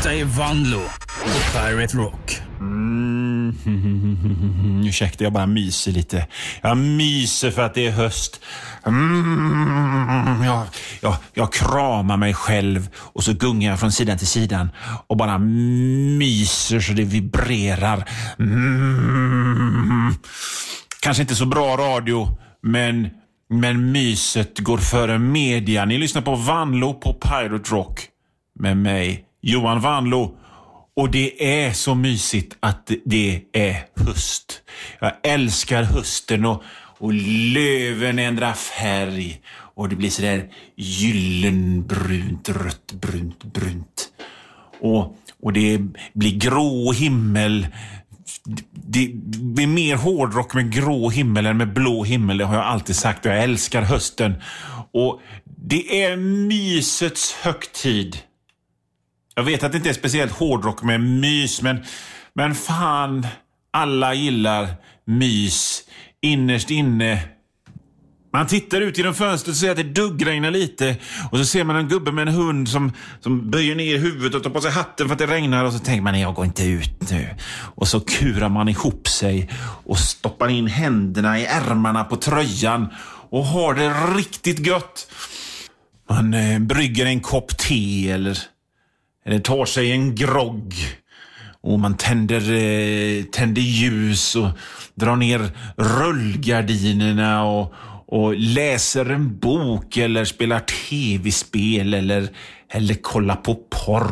Detta är Vanlo på Pirate Rock. Ursäkta, jag bara myser lite. Jag myser för att det är höst. Jag kramar mig själv och så gungar jag från sidan till sidan och bara myser så det vibrerar. Kanske inte så bra radio, men myset går före media. Ni lyssnar på Vanlo på Pirate Rock med mig, Johan Vanlo. Och det är så mysigt att det är höst. Jag älskar hösten och löven ändrar färg. Och det blir så där gyllenbrunt, rött, brunt. Och det blir grå himmel. Det blir mer hårdrock med grå himmel än med blå himmel. Det har jag alltid sagt. Jag älskar hösten. Och det är mysets högtid. Jag vet att det inte är speciellt hårdrock med mys, men fan, alla gillar mys innerst inne. Man tittar ut genom fönstret och ser att det duggregnar lite. Och så ser man en gubbe med en hund som böjer ner huvudet och tar på sig hatten för att det regnar. Och så tänker man, jag går inte ut nu. Och så kurar man ihop sig och stoppar in händerna i ärmarna på tröjan och har det riktigt gött. Man brygger en kopp te eller tar sig en grogg. Och man tänder ljus och drar ner rullgardinerna och läser en bok eller spelar tv-spel eller kollar på porr.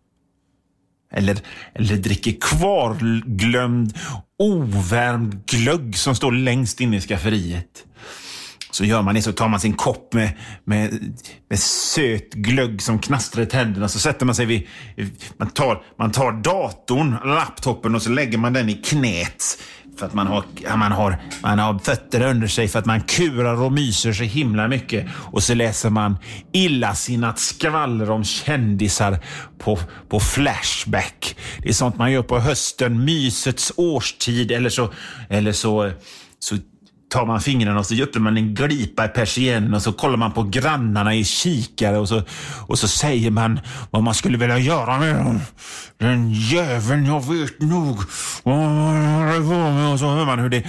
Eller dricker kvarglömd ovärmd glögg som står längst inne i skafferiet. Så gör man det, så tar man sin kopp med söt glögg som knastrar i tänderna. Så sätter man sig vid... Man tar datorn, laptopen, och så lägger man den i knät. För att man har fötter under sig för att man kurar och myser så himla mycket. Och så läser man illasinnat skvaller om kändisar på Flashback. Det är sånt man gör på hösten, mysets årstid. Eller så tar man fingrarna och så öppnar man en glipa i persiennen och så kollar man på grannarna i kikare och så säger man vad man skulle vilja göra med dem. Den jäveln, jag vet nog. Och så hör man hur det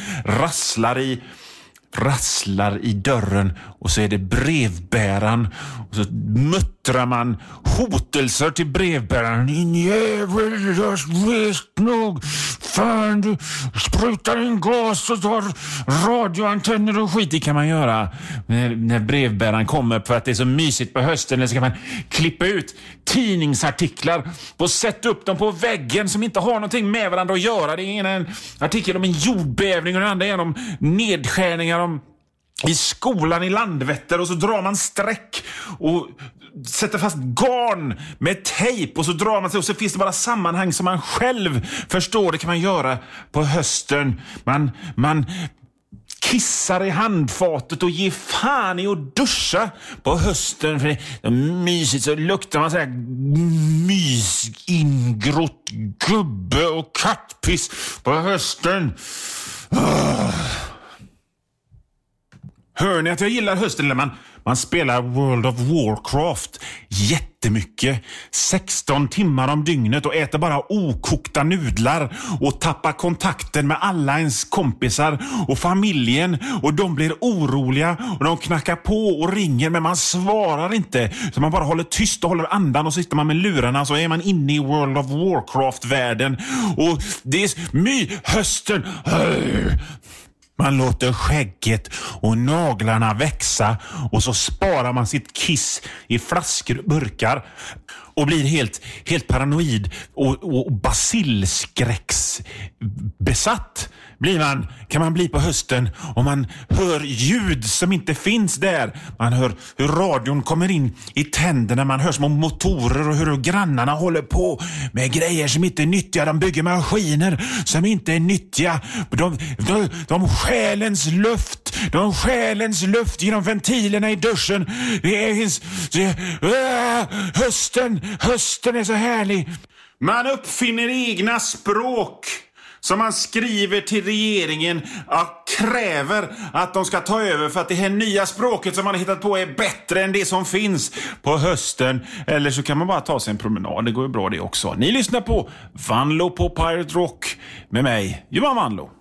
rasslar i dörren och så är det brevbäraren och så muttrar man hotelser till brevbäraren. Din jävel, jag vet nog. Fan, du sprutar en gas och tar radioantenner och skit. Det kan man göra när brevbäraren kommer för att det är så mysigt på hösten. Eller så kan man klippa ut tidningsartiklar och sätta upp dem på väggen som inte har någonting med varandra att göra. Det är ena en artikel om en jordbävning och den andra är om nedskärningar i skolan i Landvetter, och så drar man streck och sätter fast garn med tejp och så drar man sig och så finns det bara sammanhang som man själv förstår. Det kan man göra på hösten. Man kissar i handfatet och ger fan i att duscha på hösten, för det är mysigt, så luktar man så här ingrott gubbe och kattpiss på hösten. Hör ni att jag gillar hösten? Eller man spelar World of Warcraft jättemycket. 16 timmar om dygnet och äter bara okokta nudlar och tappar kontakten med alla ens kompisar och familjen, och de blir oroliga och de knackar på och ringer, men man svarar inte, så man bara håller tyst och håller andan och sitter man med lurarna, så är man inne i World of Warcraft-världen och det är hösten. Man låter skägget och naglarna växa och så sparar man sitt kiss i flaskor och burkar och blir helt paranoid och basilskräcksbesatt kan man bli på hösten, och man hör ljud som inte finns där. Man hör hur radion kommer in i tänderna, man hör små motorer och hur grannarna håller på med grejer som inte är nyttiga. De bygger maskiner som inte är nyttiga. De stjälens luft genom ventilerna i duschen. Hösten är så härlig. Man uppfinner egna språk som man skriver till regeringen och kräver att de ska ta över för att det här nya språket som man har hittat på är bättre än det som finns på hösten. Eller så kan man bara ta sig en promenad, det går ju bra det också. Ni lyssnar på Vanlo på Pirate Rock med mig, Johan Vanlo.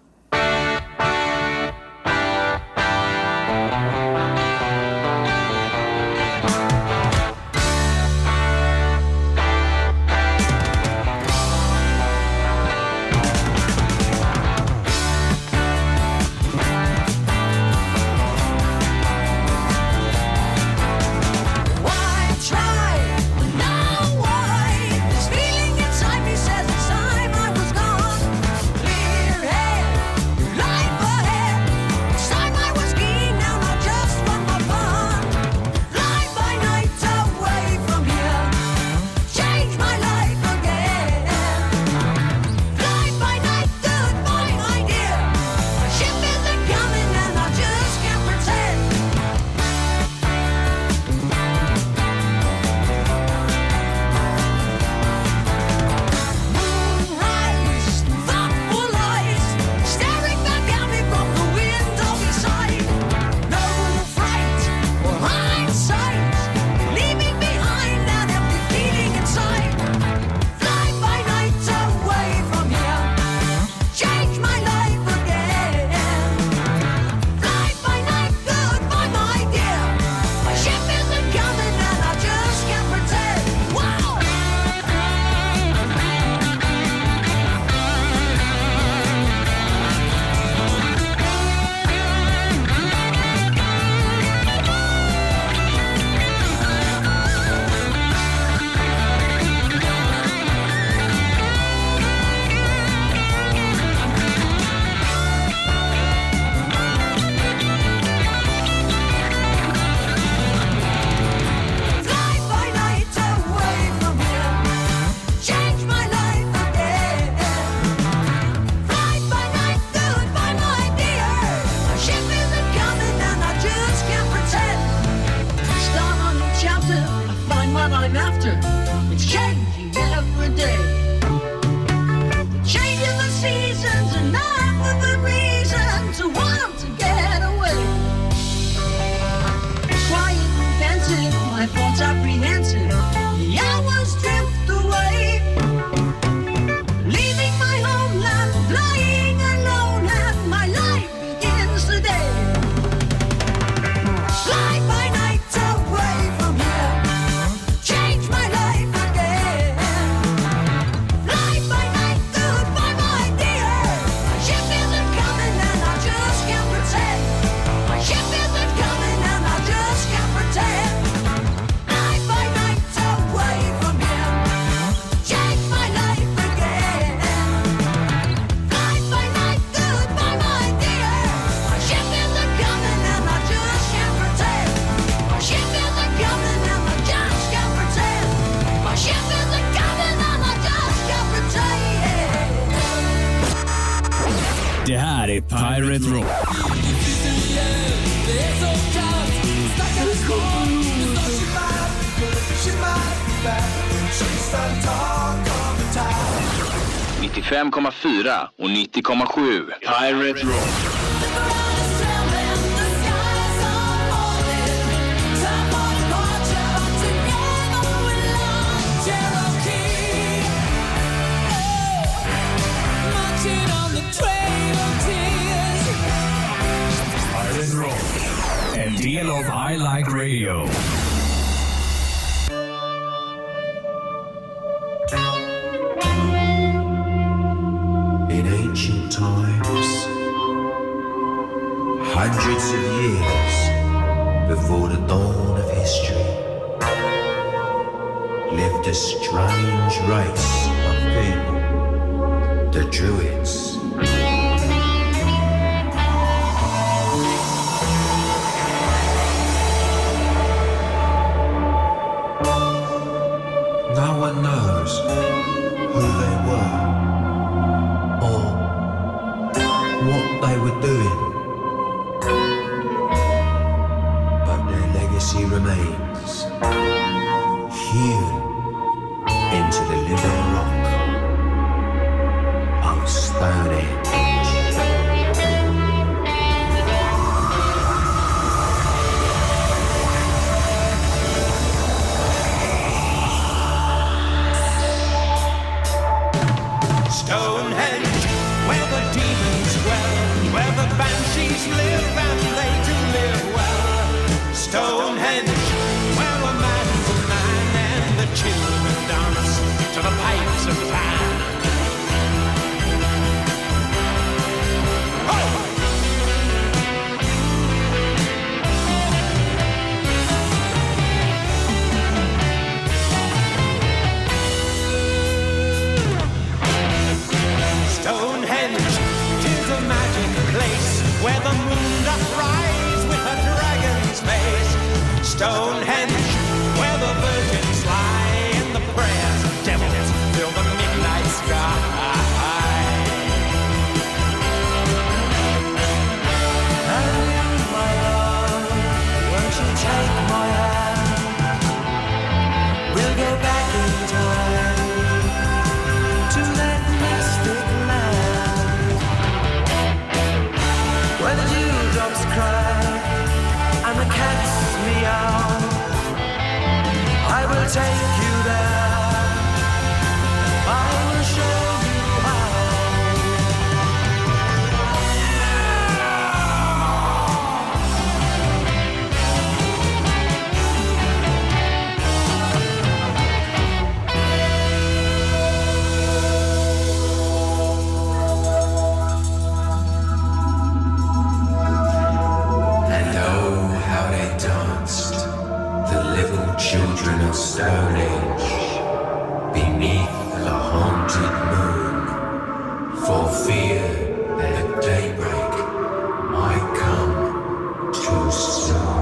Det här är Pirate Rock. Det är så kallt, stackars barn. Det står she might back. She's the talk of the town. 95,4 och 90,7 Pirate Rock. En del av I Like Radio. In ancient times, hundreds of years before the dawn of history, lived a strange race of people, the Druids. No one knows who they were or what they were doing, but their legacy remains hewn into the living rock of Stonehenge. Stonehenge, where a man's a man and the children dance to the pipes of Pan. Stonehenge, 'tis a magic place where the moon doth rise with a dragon's face. Stonehenge, where the virgins lie and the prayers of devils fill the midnight sky. And my love, won't you take my hand? We'll go back in time to that mystic land where the dewdrops cry and the cats meow. I will take you there, I will show you how. And oh, how they danced, the little children of Stonehenge, beneath the haunted moon, for fear that daybreak might come too soon.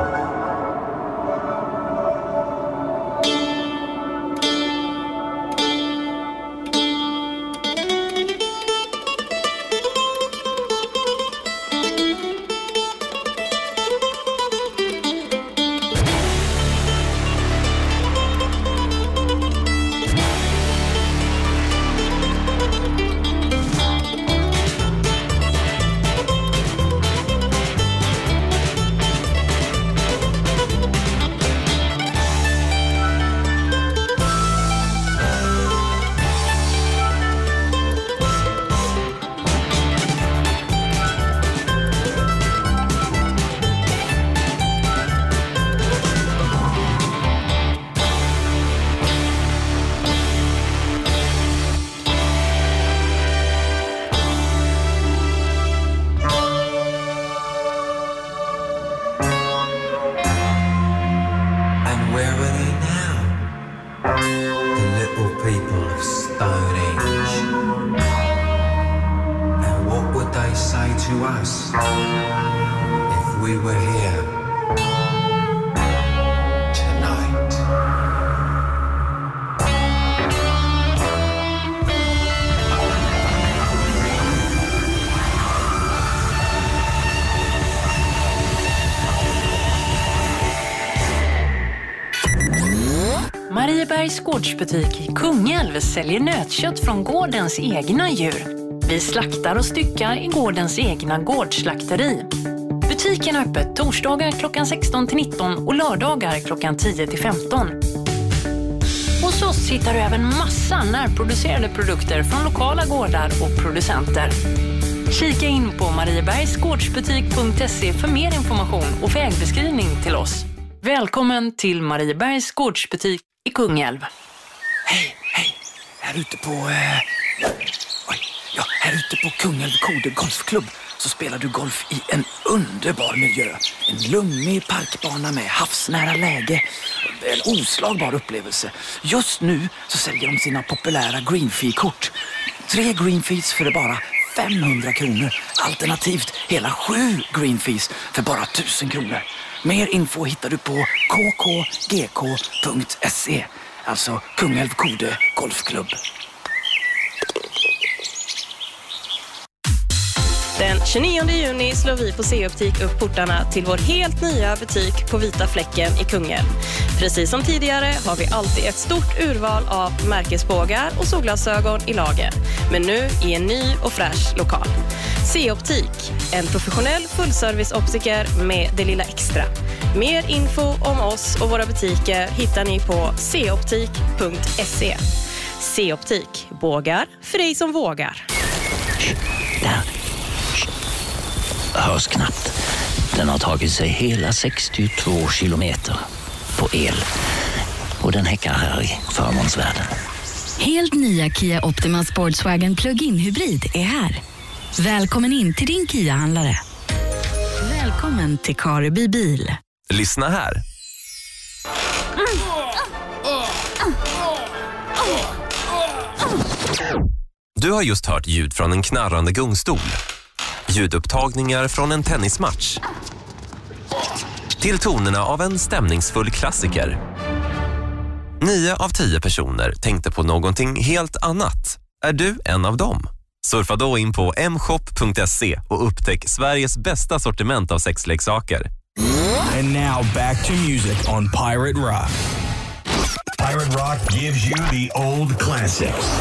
And where are they now? The little people of Stonehenge. And what would they say to us if we were here tonight? Mariebergs gårdsbutik i Kungälv säljer nötkött från gårdens egna djur. Vi slaktar och styckar i gårdens egna gårdsslakteri. Butiken är öppet torsdagar klockan 16 till 19 och lördagar klockan 10 till 15. Hos oss hittar du även massa närproducerade produkter från lokala gårdar och producenter. Kika in på mariebergsgårdsbutik.se för mer information och vägbeskrivning till oss. Välkommen till Mariebergs gårdsbutik i Kungälv. Hej, här ute på här ute på Kungälv Kode Golfklubb så spelar du golf i en underbar miljö. En lummig parkbana med havsnära läge. En oslagbar upplevelse. Just nu så säljer de sina populära greenfee-kort. 3 greenfees för bara 500 kronor. Alternativt hela 7 greenfees för bara 1000 kronor. Mer info hittar du på kkgk.se. Alltså Kungälv Kode Golfklubb. Den 29 juni slår vi på C-optik upp portarna till vår helt nya butik på Vita Fläcken i Kungälv. Precis som tidigare har vi alltid ett stort urval av märkesbågar och solglasögon i lager. Men nu i en ny och fräsch lokal. C-optik, en professionell fullservice-optiker med det lilla extra. Mer info om oss och våra butiker hittar ni på coptik.se. C-optik, bågar för dig som vågar. Där. Hörs knappt. Den har tagit sig hela 62 kilometer på el. Och den häckar här i förmånsvärlden. Helt nya Kia Optima Sportswagen Plug-in Hybrid är här. Välkommen in till din Kia-handlare. Välkommen till Kareby Bil. Lyssna här. Du har just hört ljud från en knarrande gungstol. Ljudupptagningar från en tennismatch. Till tonerna av en stämningsfull klassiker. 9 av 10 personer tänkte på någonting helt annat. Är du en av dem? Surfa då in på mshop.se och upptäck Sveriges bästa sortiment av sexleksaker. And now back to music on Pirate Rock. Pirate Rock gives you the old classics.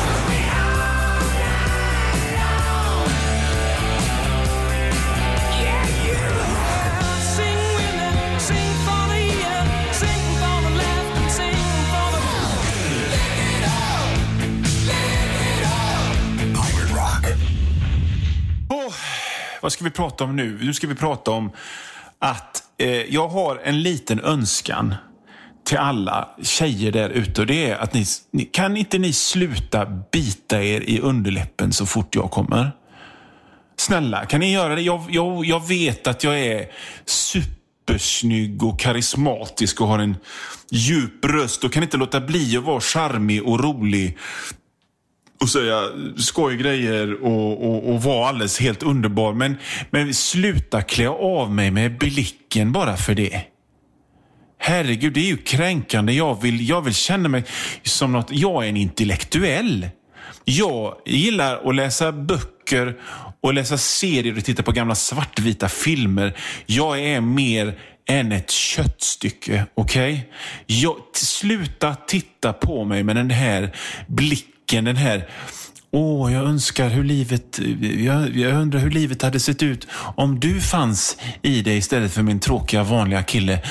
Vad ska vi prata om nu? Nu ska vi prata om att jag har en liten önskan till alla tjejer där ute. Och det är att kan inte ni sluta bita er i underläppen så fort jag kommer? Snälla, kan ni göra det? Jag vet att jag är supersnygg och karismatisk och har en djup röst och kan inte låta bli att vara charmig och rolig och säga skojgrejer och vara alldeles helt underbar. Men sluta klä av mig med blicken bara för det. Herregud, det är ju kränkande. Jag vill känna mig som något. Jag är en intellektuell. Jag gillar att läsa böcker och läsa serier och titta på gamla svartvita filmer. Jag är mer än ett köttstycke, okej? Sluta titta på mig med den här blicken, den här... jag önskar hur livet... Jag undrar hur livet hade sett ut om du fanns i det istället för min tråkiga vanliga kille.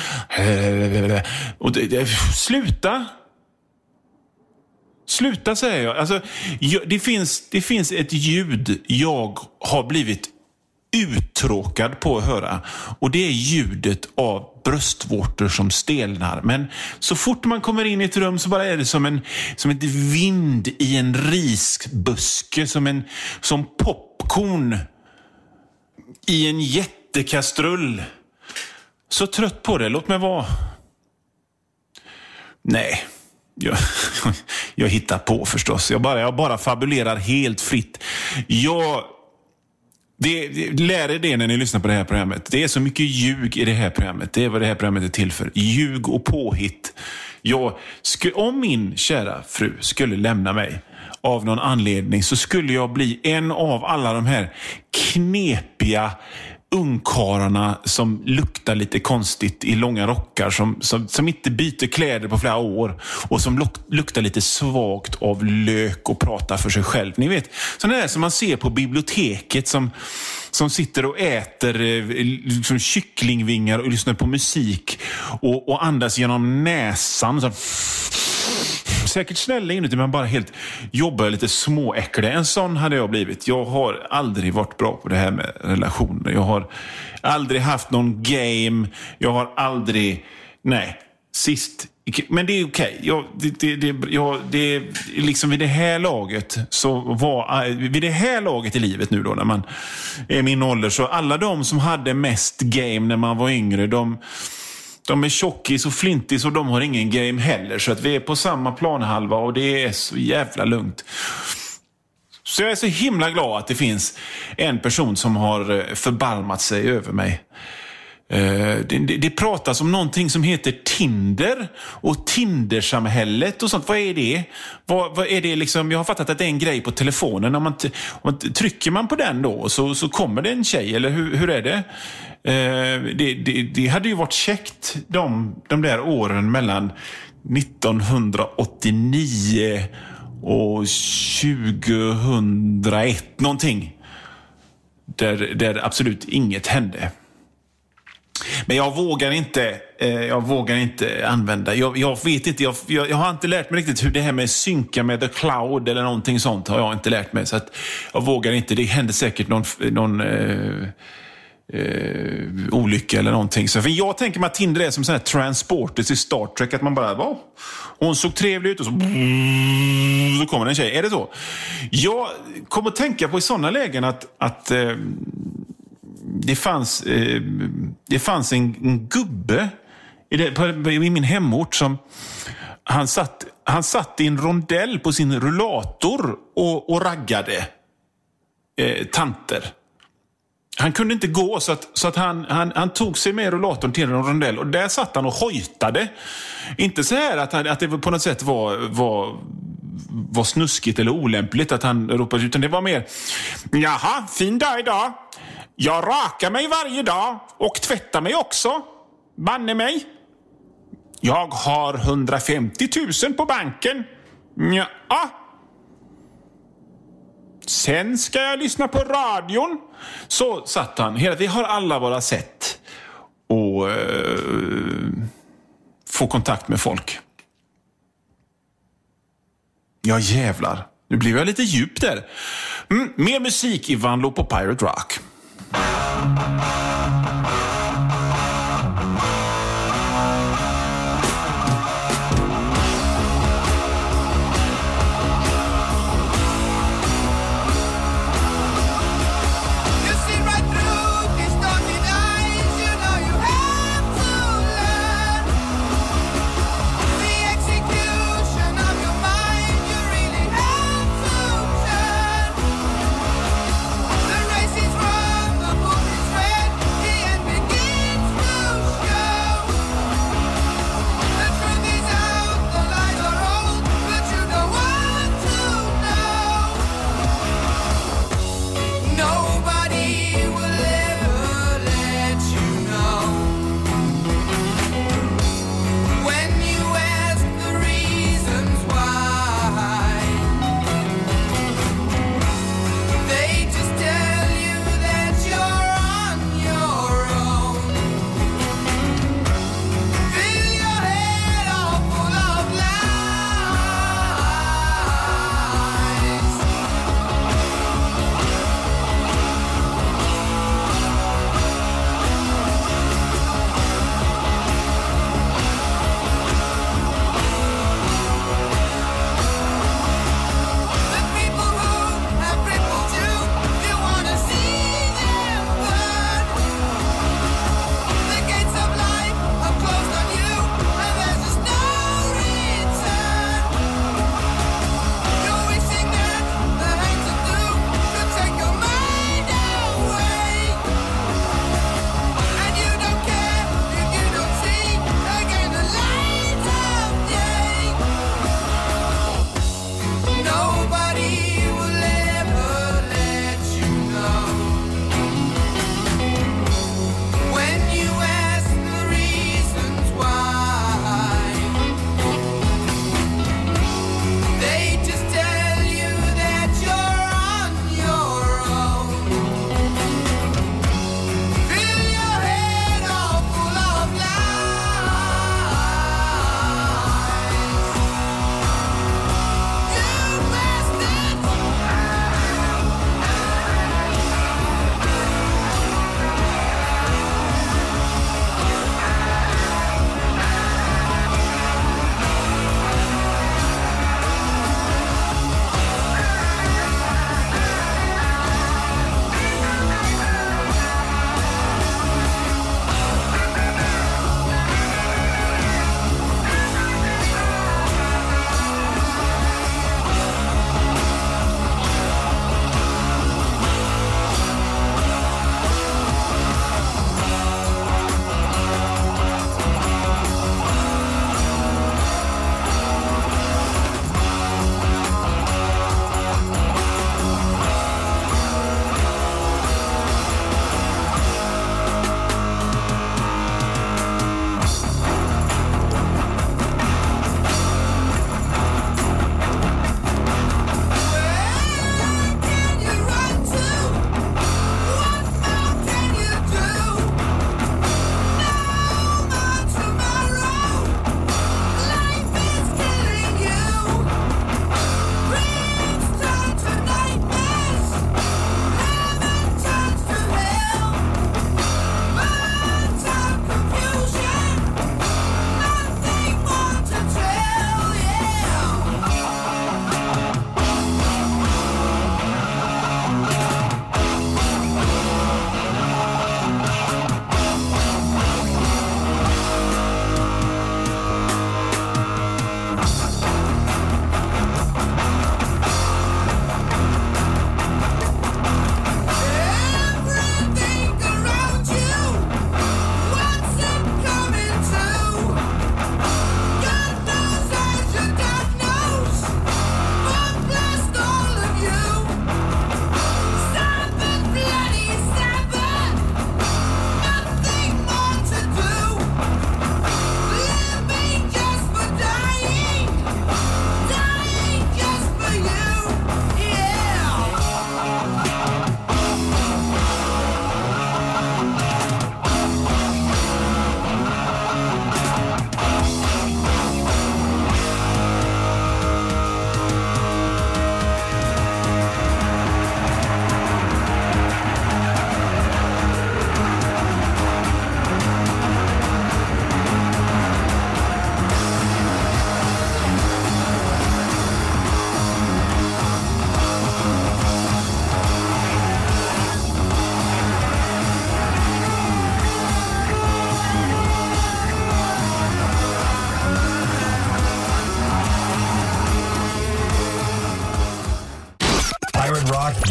Sluta! Sluta, säger jag. Alltså, det finns ett ljud jag har blivit uttråkad på att höra. Och det är ljudet av bröstvårtor som stelnar. Men så fort man kommer in i ett rum så bara är det som ett vind i en risbuske. Som popcorn i en jättekastrull. Så trött på det. Låt mig vara. Nej. Jag hittar på förstås. Jag bara fabulerar helt fritt. Lär er det när ni lyssnar på det här programmet. Det är så mycket ljug i det här programmet. Det är vad det här programmet är till för. Ljug och påhitt. Om min kära fru skulle lämna mig av någon anledning så skulle jag bli en av alla de här knepiga ungkarlarna som luktar lite konstigt i långa rockar, som inte byter kläder på flera år och som luktar lite svagt av lök och pratar för sig själv. Ni vet, sådana där som man ser på biblioteket som sitter och äter liksom kycklingvingar och lyssnar på musik och andas genom näsan så säkert snälla inuti, men bara helt jobbar lite småäcklig. En sån hade jag blivit. Jag har aldrig varit bra på det här med relationer. Jag har aldrig haft någon game. Jag har aldrig... Nej, sist... Men det är okej. Det är liksom vid det här laget i livet nu då, när man är min ålder, så alla de som hade mest game när man var yngre, de är tjockis och flintis och de har ingen game heller. Så att vi är på samma planhalva och det är så jävla lugnt. Så jag är så himla glad att det finns en person som har förbarmat sig över mig. Det pratas om någonting som heter Tinder och Tindersamhället och sånt. Vad är det? Vad är det liksom? Jag har fattat att det är en grej på telefonen. Om man trycker man på den då så kommer det en tjej, eller hur är det? Det hade ju varit käckt de där åren mellan 1989 och 2001 någonting. Där absolut inget hände. Men jag vågar inte använda. Jag vet inte, jag har inte lärt mig riktigt hur det här med synka med the cloud eller någonting sånt har jag inte lärt mig, så att jag vågar inte. Det händer säkert någon olycka eller någonting. Så för jag tänker mig att Tinder är som sån här transporters i Star Trek, att man bara hon såg trevlig ut och så kommer en tjej. Är det så? Jag kommer att tänka på i sådana lägen att det fanns en gubbe i min hemort som han satt i en rondell på sin rullator och raggade tanter. Han kunde inte gå så att han tog sig med rullatorn till en rondell och där satt han och hojtade. Inte så här att det på något sätt var snuskigt eller olämpligt att han ropade, utan det var mer: jaha, fin dag idag. Jag rakar mig varje dag och tvättar mig också. Banne mig. Jag har 150 000 på banken. Ja. Sen ska jag lyssna på radion. Så satt han. Vi har alla våra sätt och få kontakt med folk. Ja, jävlar. Nu blir jag lite djup där. Mer musik i Vanlo på Pirate Rock. The race is from the book is read.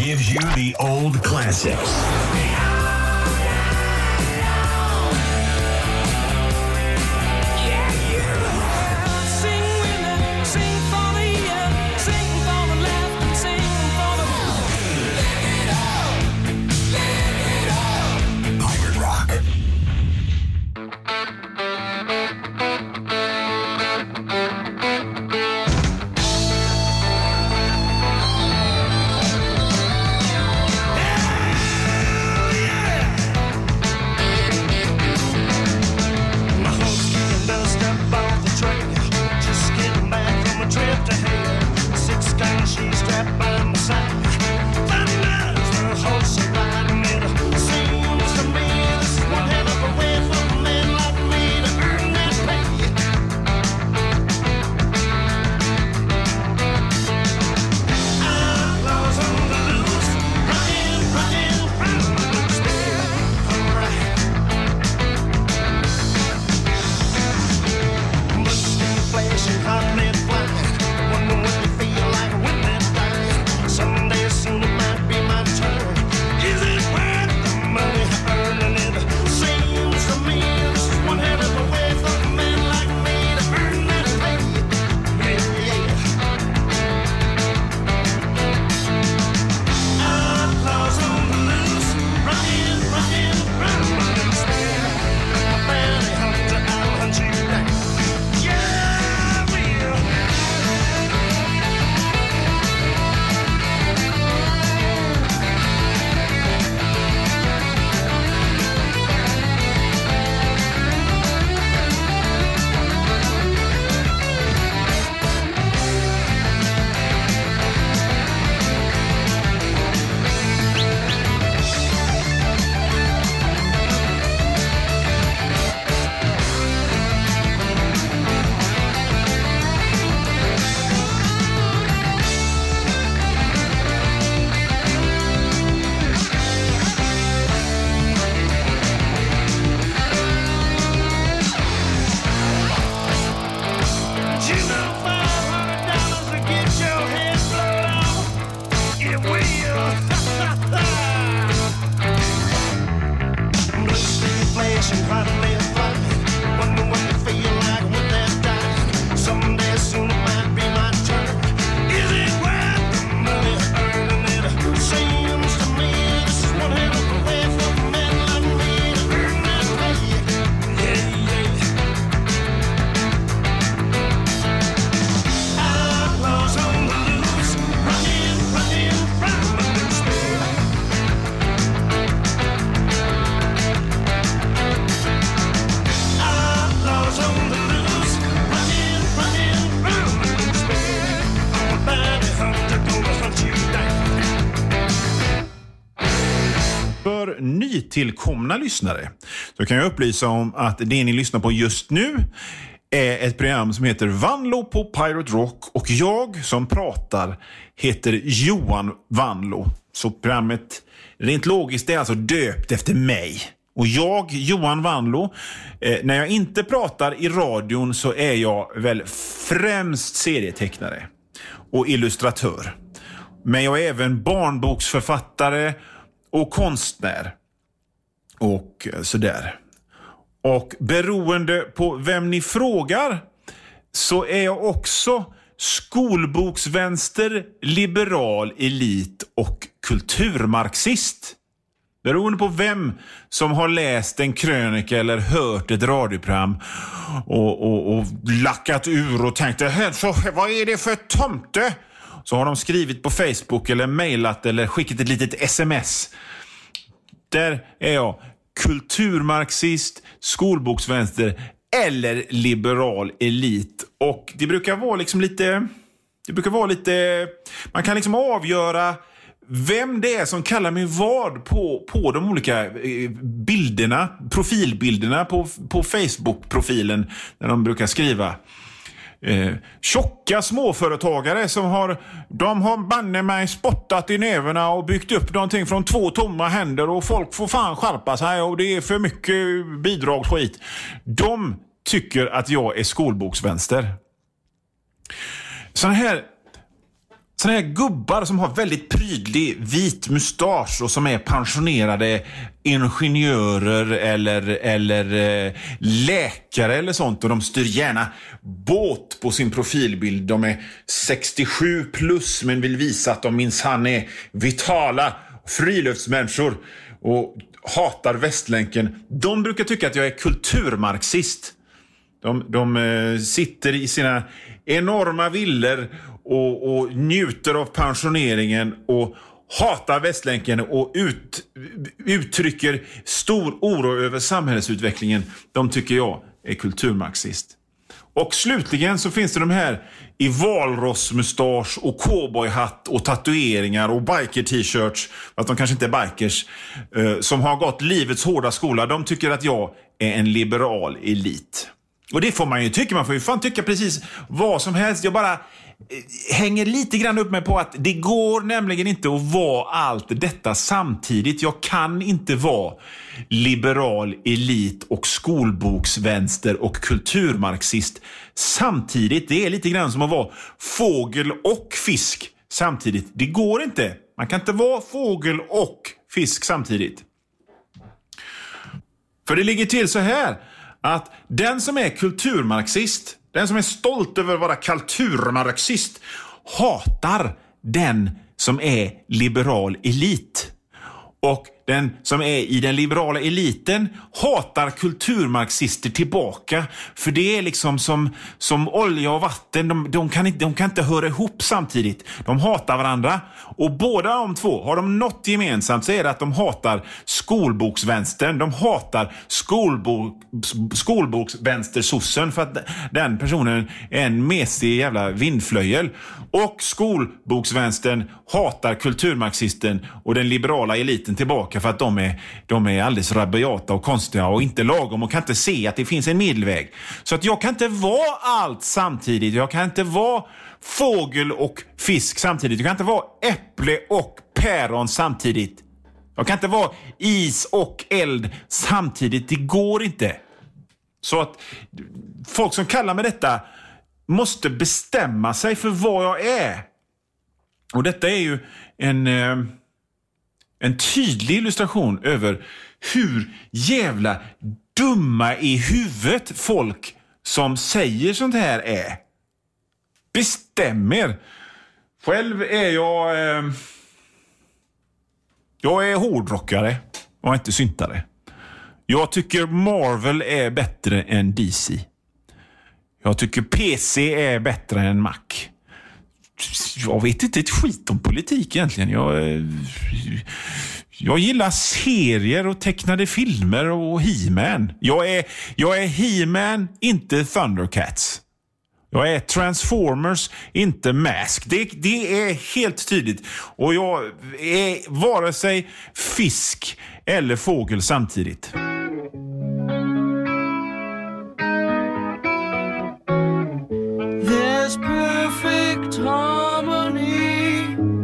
gives you the old classics. Nytillkomna lyssnare så kan jag upplysa om att det ni lyssnar på just nu är ett program som heter Vanlo på Pirate Rock och jag som pratar heter Johan Vanlo. Så programmet rent logiskt är alltså döpt efter mig. Och jag, Johan Vanlo, när jag inte pratar i radion så är jag väl främst serietecknare och illustratör. Men jag är även barnboksförfattare och konstnär. Och sådär. Och beroende på vem ni frågar så är jag också skolboksvänster, liberal, elit och kulturmarxist. Beroende på vem som har läst en krönika eller hört ett radioprogram och lackat ur och tänkt vad är det för tomte? Så har de skrivit på Facebook eller mejlat eller skickat ett litet sms. Där är jag kulturmarxist, skolboksvänster eller liberal elit. Och det brukar vara liksom lite man kan liksom avgöra vem det är som kallar mig vad på de olika bilderna, profilbilderna på Facebook-profilen när de brukar skriva. Tjocka småföretagare som har banne mig spottat i näverna och byggt upp någonting från 2 tomma händer och folk får fan skärpa sig och det är för mycket bidragsskit. De tycker att jag är skolboksvänster. Sån här såna här gubbar som har väldigt prydlig vit mustasch och som är pensionerade ingenjörer eller läkare eller sånt, och de styr gärna båt på sin profilbild. De är 67 plus men vill visa att de minsann är vitala friluftsmänniskor och hatar Västlänken. De brukar tycka att jag är kulturmarxist. De sitter i sina enorma villor och njuter av pensioneringen och hatar Västlänken och uttrycker stor oro över samhällsutvecklingen. De tycker jag är kulturmarxist. Och slutligen så finns det de här i valrossmustasch och cowboyhatt och tatueringar och biker-t-shirts, att de kanske inte är bikers, som har gått livets hårda skola. De tycker att jag är en liberal elit. Och det får man ju tycka. Man får ju fan tycka precis vad som helst. Jag bara hänger lite grann upp mig på att det går nämligen inte att vara allt detta samtidigt. Jag kan inte vara liberal elit och skolboksvänster och kulturmarxist samtidigt. Det är lite grann som att vara fågel och fisk samtidigt. Det går inte. Man kan inte vara fågel och fisk samtidigt. För det ligger till så här att den som är kulturmarxist, den som är stolt över att vara kulturmarxist, hatar den som är liberal elit. Och den som är i den liberala eliten hatar kulturmarxister tillbaka. För det är liksom som olja och vatten. De kan inte höra ihop samtidigt. De hatar varandra. Och båda de två, har de något gemensamt, så är det att de hatar skolboksvänstern. De hatar skolboksvänstersossen för att den personen är en mesig jävla vindflöjel. Och skolboksvänstern hatar kulturmarxisten och den liberala eliten tillbaka för att de är alldeles rabiata och konstiga och inte lagom och kan inte se att det finns en medelväg. Så att jag kan inte vara allt samtidigt. Jag kan inte vara fågel och fisk samtidigt. Jag kan inte vara äpple och päron samtidigt. Jag kan inte vara is och eld samtidigt. Det går inte. Så att folk som kallar mig detta måste bestämma sig för vad jag är. Och detta är ju en tydlig illustration över hur jävla dumma i huvudet folk som säger sånt här är. Bestämmer. Själv är jag är hårdrockare och inte syntare. Jag tycker Marvel är bättre än DC. Jag tycker PC är bättre än Mac. Jag vet inte ett skit om politik egentligen. Jag gillar serier och tecknade filmer och He-Man. Jag är He-Man, inte Thundercats. Jag är Transformers, inte Mask. Det är helt tydligt. Och jag är vare sig fisk eller fågel samtidigt. There's perfect harmony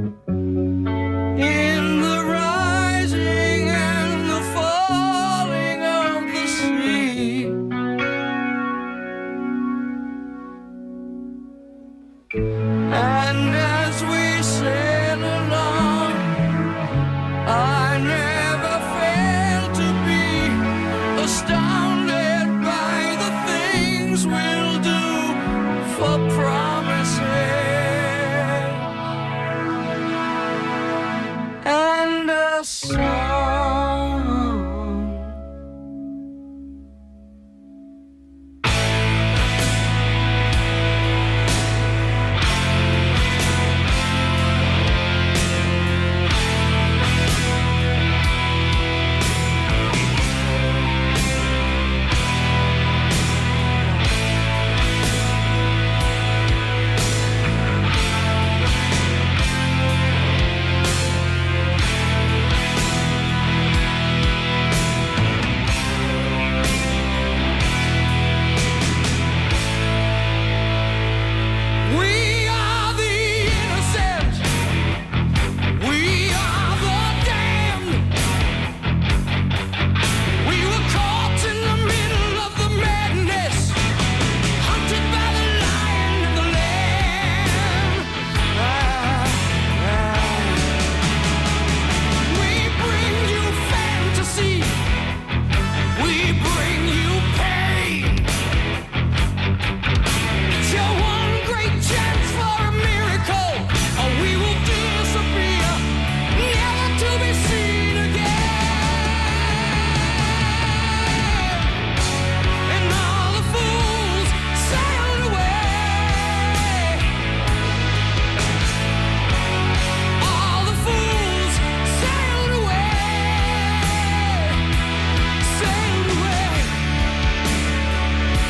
in the rising and the falling of the sea. And as we sail along, I never fail to be astounded by the things we'll do for promises and a song.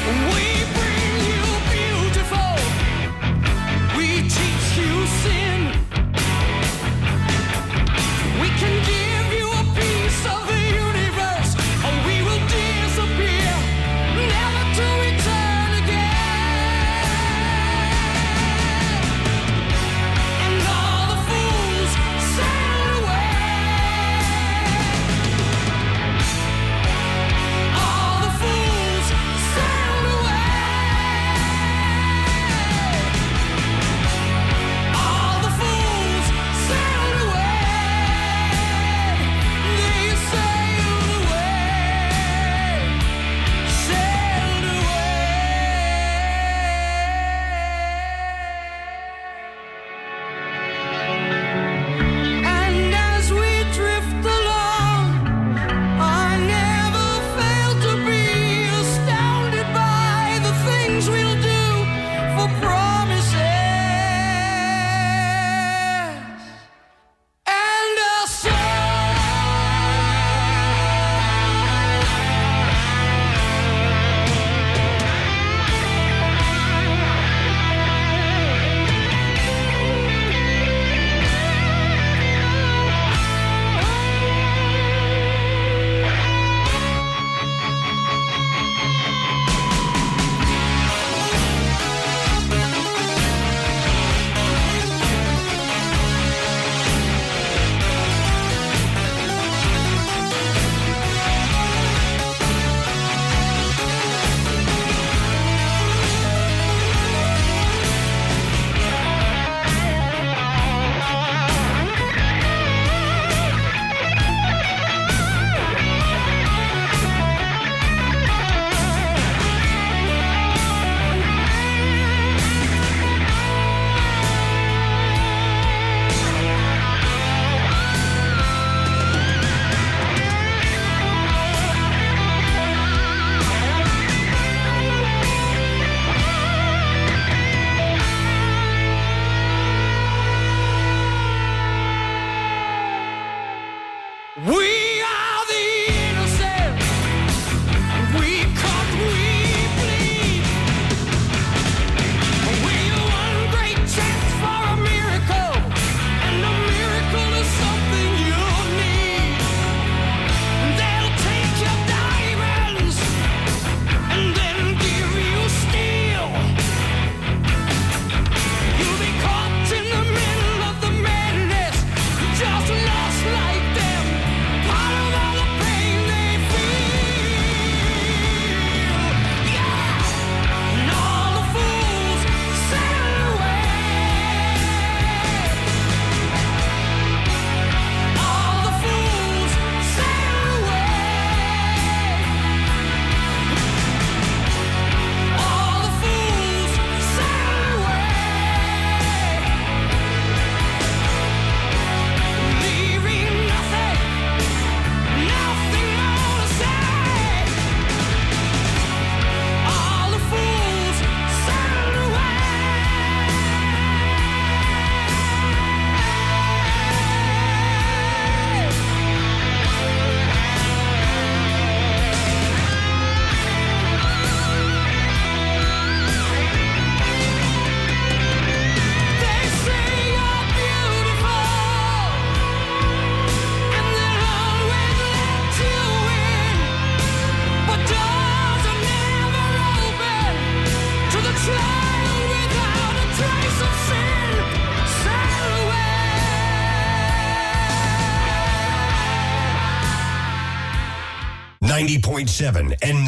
90.7 and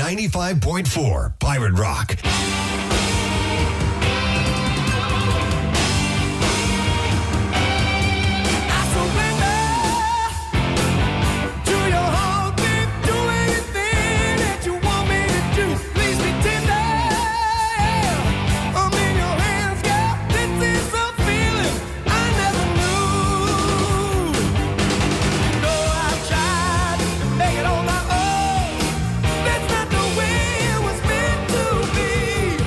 95.4 Pirate Rock. Make it on my own. That's not the way it was meant to be.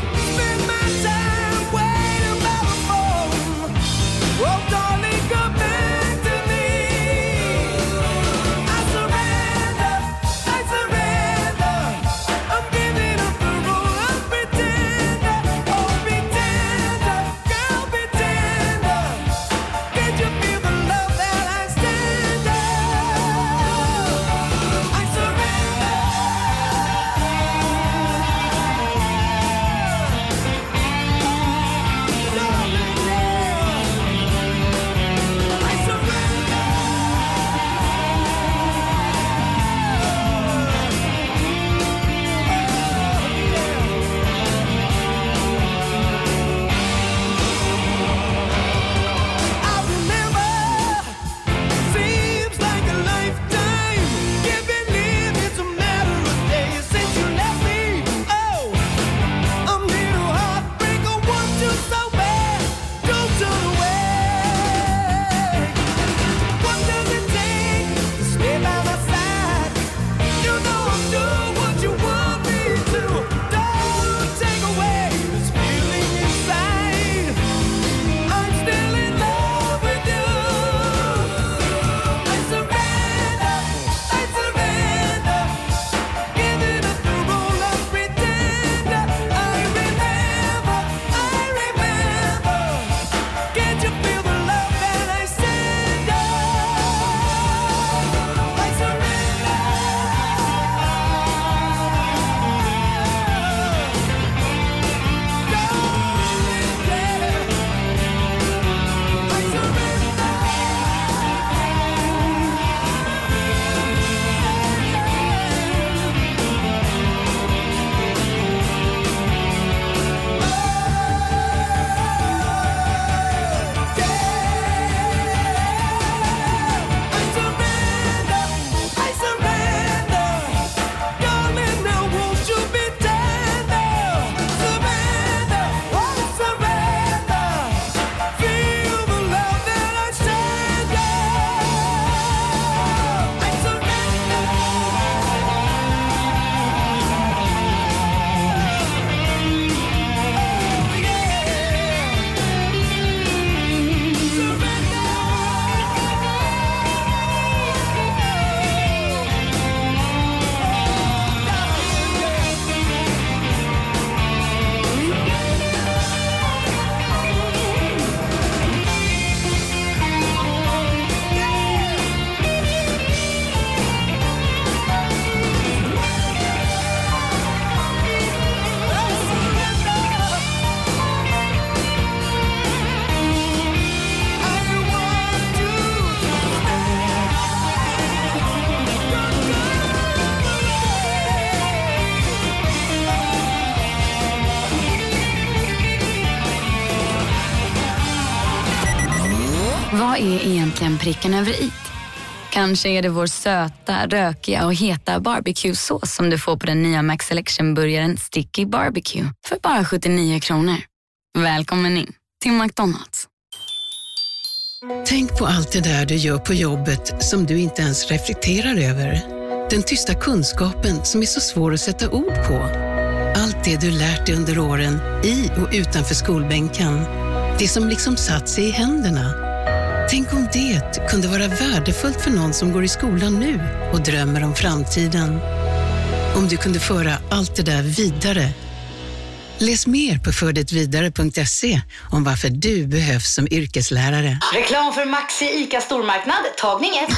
Vad är egentligen pricken över i? Kanske är det vår söta, rökiga och heta barbecue-sås som du får på den nya Max Selection-burgaren Sticky Barbecue för bara 79 kronor. Välkommen in till McDonald's. Tänk på allt det där du gör på jobbet som du inte ens reflekterar över. Den tysta kunskapen som är så svår att sätta ord på. Allt det du lärt dig under åren i och utanför skolbänken. Det som liksom satt sig i händerna. Tänk om det kunde vara värdefullt för någon som går i skolan nu och drömmer om framtiden. Om du kunde föra allt det där vidare. Läs mer på fördetvidare.se om varför du behövs som yrkeslärare. Reklam för Maxi ICA Stormarknad, tagning 1.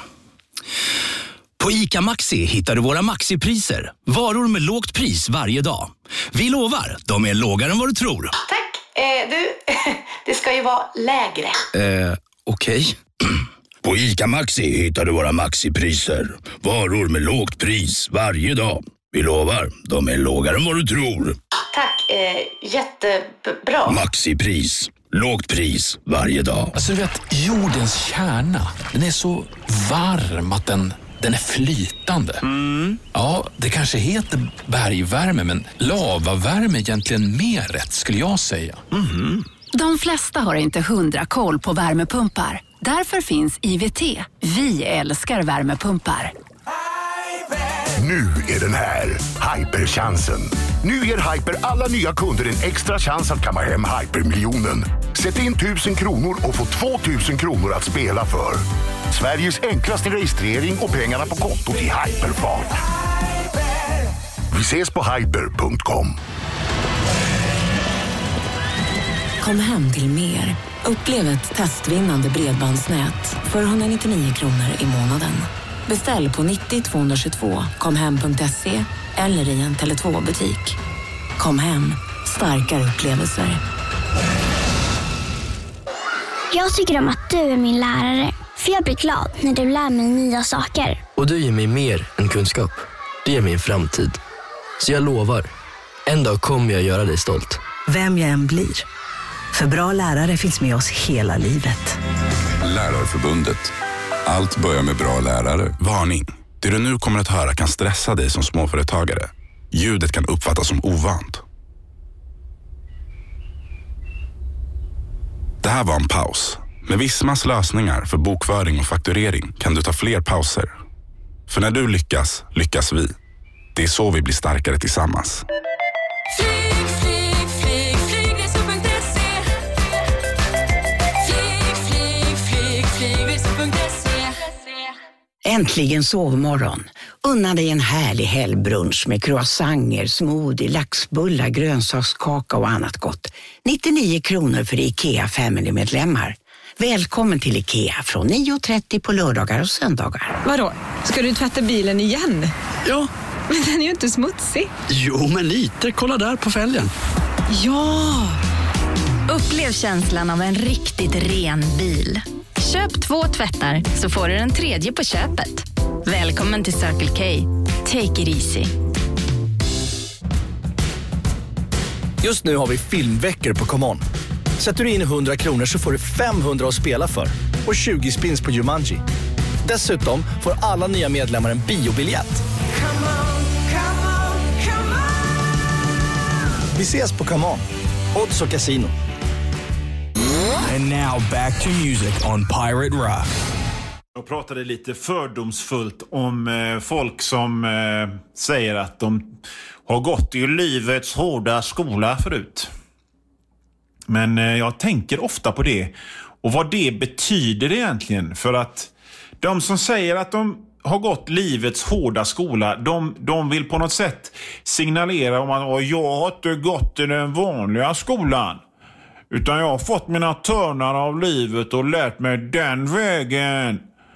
På ICA Maxi hittar du våra Maxi-priser. Varor med lågt pris varje dag. Vi lovar, de är lågare än vad du tror. Tack. Det ska ju vara lägre. Okej. På ICA Maxi hittar du våra Maxi-priser. Varor med lågt pris varje dag. Vi lovar, de är lågare än vad du tror. Tack, jättebra. Maxi-pris. Lågt pris varje dag. Alltså du vet, jordens kärna, den är så varm att den är flytande. Ja, det kanske heter bergvärme, men lavavärme är egentligen mer rätt skulle jag säga. De flesta har inte 100 koll på värmepumpar. Därför finns IVT. Vi älskar värmepumpar. Nu är den här, Hyperchansen. Nu ger Hyper alla nya kunder en extra chans att kamma hem Hypermiljonen. Sätt in 1000 kronor och få 2000 kronor att spela för. Sveriges enklaste registrering och pengarna på kontot i Hyperfart. Vi ses på hyper.com. Kom hem till mer. Upplev ett testvinnande bredbandsnät för 199 kronor i månaden. Beställ på 90 222 komhem.se eller i en Tele2-butik. Kom hem, starkare upplevelser. Jag tycker om att du är min lärare, för jag blir glad när du lär mig nya saker. Och du ger mig mer än kunskap. Du ger mig en framtid. Så jag lovar, en dag kommer jag göra dig stolt. Vem jag än blir. För bra lärare finns med oss hela livet. Lärarförbundet. Allt börjar med bra lärare. Varning. Det du nu kommer att höra kan stressa dig som småföretagare. Ljudet kan uppfattas som ovant. Det här var en paus. Med Vismas lösningar för bokföring och fakturering kan du ta fler pauser. För när du lyckas, lyckas vi. Det är så vi blir starkare tillsammans. Äntligen sovmorgon. Unna dig en härlig helgbrunch med croissanter, smoothie, laxbullar, grönsakskaka och annat gott. 99 kronor för IKEA Family-medlemmar. Välkommen till IKEA från 9.30 på lördagar och söndagar. Vadå? Ska du tvätta bilen igen? Ja. Men den är ju inte smutsig. Jo, men lite. Kolla där på fälgen. Ja! Upplev känslan av en riktigt ren bil. Köp 2 tvättar så får du den 3:e på köpet. Välkommen till Circle K. Take it easy. Just nu har vi filmveckor på Come On. Sätter du in 100 kronor så får du 500 att spela för. Och 20 spins på Jumanji. Dessutom får alla nya medlemmar en biobiljett. Vi ses på Come On. Odds och Casino. And now back to music on Pirate Rock. Jag pratade lite fördomsfullt om folk som säger att de har gått i livets hårda skola förut. Men jag tänker ofta på det och vad det betyder egentligen. För att de som säger att de har gått livets hårda skola, de vill på något sätt signalera om att jag har inte gått i den vanliga skolan. Utan jag har fått mina törnar av livet och lärt mig den vägen.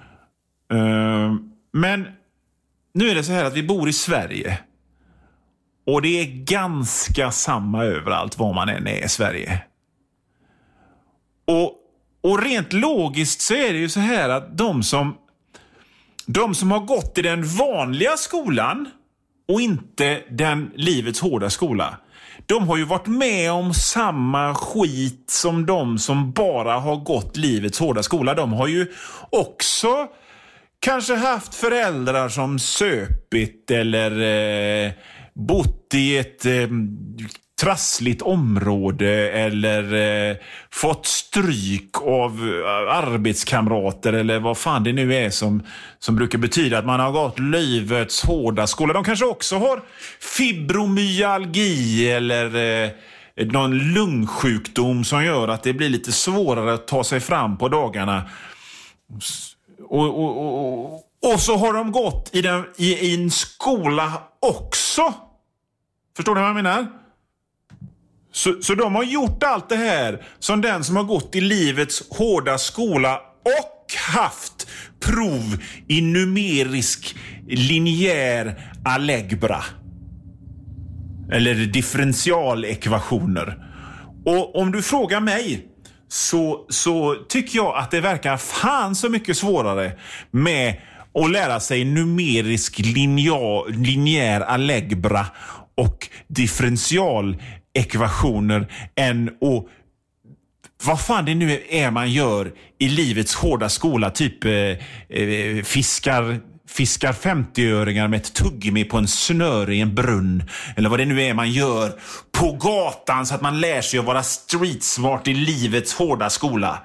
Men nu är det så här att vi bor i Sverige. Och det är ganska samma överallt var man än är i Sverige. Och rent logiskt så är det ju så här att de som har gått i den vanliga skolan och inte den livets hårda skola, de har ju varit med om samma skit som de som bara har gått livets hårda skola. De har ju också kanske haft föräldrar som söpit eller bott i ett trassligt område eller fått stryk av arbetskamrater eller vad fan det nu är som brukar betyda att man har gått livets hårda skola. De kanske också har fibromyalgi eller någon lungsjukdom som gör att det blir lite svårare att ta sig fram på dagarna. Och så har de gått i en skola också. Förstår du vad jag menar? Så de har gjort allt det här som den som har gått i livets hårda skola och haft prov i numerisk linjär algebra. Eller differentialekvationer. Och om du frågar mig så tycker jag att det verkar fan så mycket svårare med att lära sig numerisk linjär algebra och differentialekvationer än att vad fan det nu är man gör i livets hårda skola, typ fiskar 50-öringar med ett tuggummi på en snöre i en brunn, eller vad det nu är man gör på gatan så att man lär sig att vara street smart i livets hårda skola.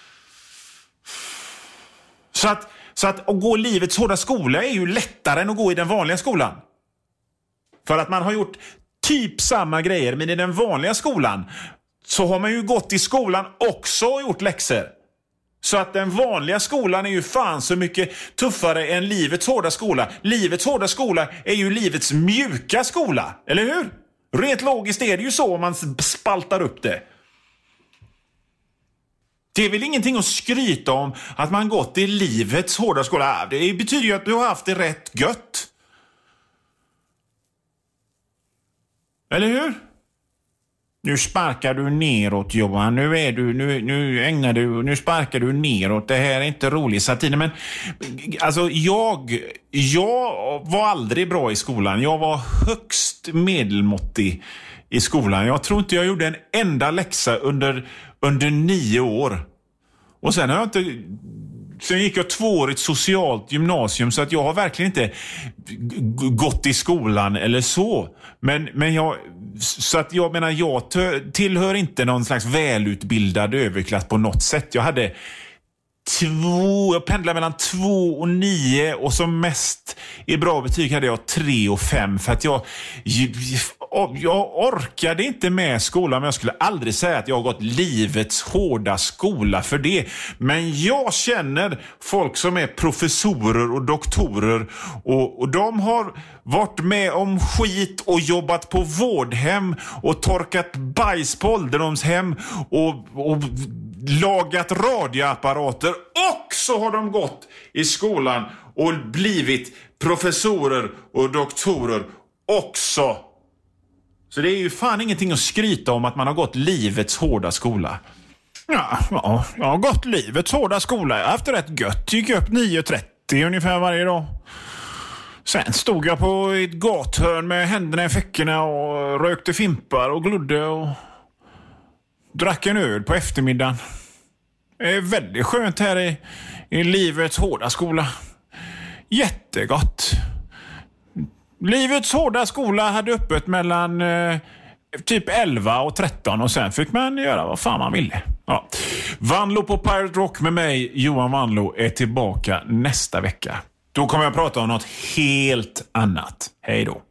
Så att gå livets hårda skola är ju lättare än att gå i den vanliga skolan. För att man har gjort typ samma grejer, men i den vanliga skolan så har man ju gått i skolan också och gjort läxor. Så att den vanliga skolan är ju fan så mycket tuffare än livets hårda skola. Livets hårda skola är ju livets mjuka skola, eller hur? Rent logiskt är det ju så om man spaltar upp det. Det är väl ingenting att skryta om att man gått i livets hårda skola. Det betyder ju att du har haft det rätt gött. Eller hur? Nu sparkar du neråt, Johan. Nu sparkar du neråt. Det här är inte roligt satir. Men alltså jag var aldrig bra i skolan. Jag var högst medelmåttig i skolan. Jag tror inte jag gjorde en enda läxa under 9 år. Och sen gick jag 2-årigt socialt gymnasium, så att jag har verkligen inte gått i skolan eller så. Men jag tillhör inte någon slags välutbildad överklass på något sätt. Jag pendlade mellan 2 och 9 och som mest i bra betyg hade jag 3 och 5 för att jag orkade inte med skolan, men jag skulle aldrig säga att jag har gått livets hårda skola för det. Men jag känner folk som är professorer och doktorer och de har varit med om skit och jobbat på vårdhem och torkat bajs på ålderdomshem och lagat radioapparater, och så har de gått i skolan och blivit professorer och doktorer också. Så det är ju fan ingenting att skryta om att man har gått livets hårda skola. Ja, jag har gått livets hårda skola. Jag har haft rätt gött. Gick upp 9:30 ungefär varje dag. Sen stod jag på ett gathörn med händerna i fickorna och rökte fimpar och glodde och drack en öl på eftermiddagen. Det är väldigt skönt här i livets hårda skola. Jättegott. Livets hårda skola hade öppet mellan typ 11 och 13 och sen fick man göra vad fan man ville. Ja. Vanlo på Pirate Rock med mig, Johan Vanlo, är tillbaka nästa vecka. Då kommer jag prata om något helt annat. Hej då.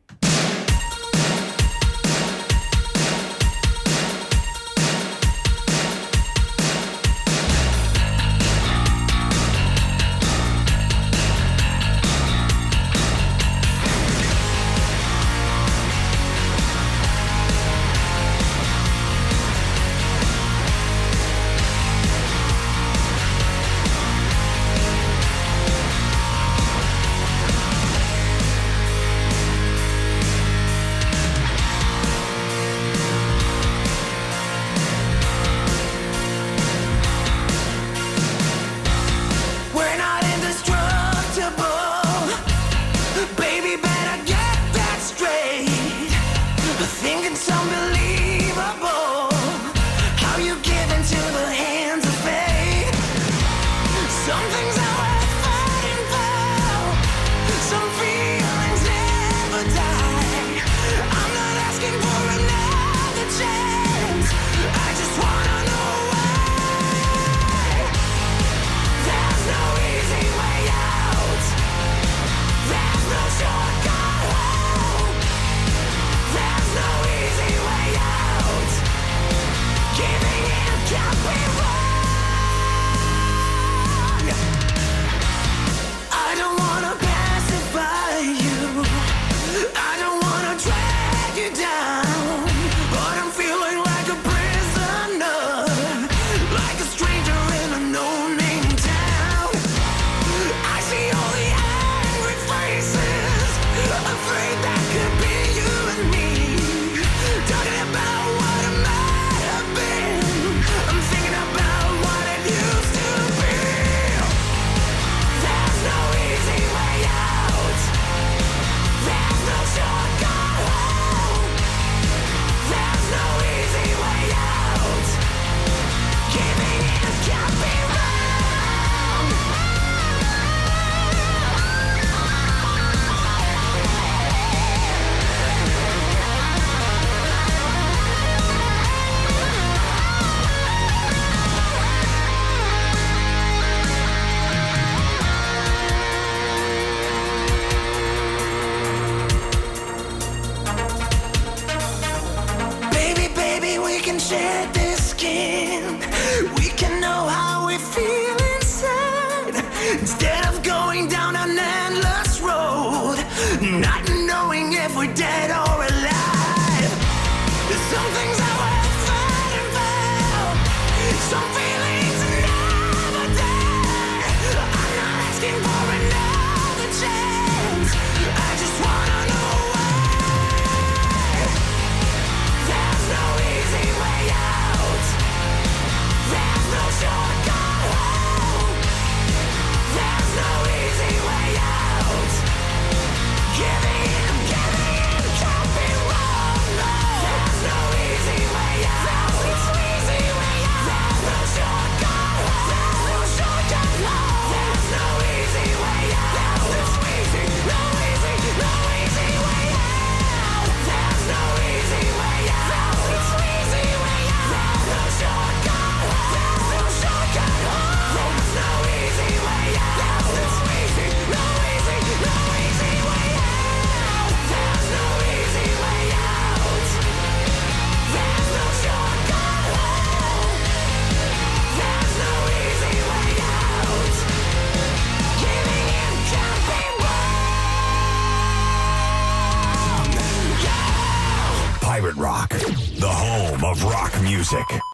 shed this skin, we can know how we feel inside. Instead of going down an endless road, not knowing if we're dead or alive. Some things are worth fighting for. Some feelings never die. I'm not asking for another chance. I just wanna know why. There's no easy way out. There's no shortcut home. There's no easy way out. Giving in can't be wrong. No. There's no easy way out. There's no easy way out. There's no shortcut home. There's no shortcut home. There's no easy way out. There's no easy way out. There's no easy way out. There's no easy way out. There's no shortcut home. There's no shortcut home. There's no easy way out. There's no easy way out. There's no easy way out. There's no shortcut home. There's no easy way out. Giving in can't be wrong. Pirate Rock, the home of rock music.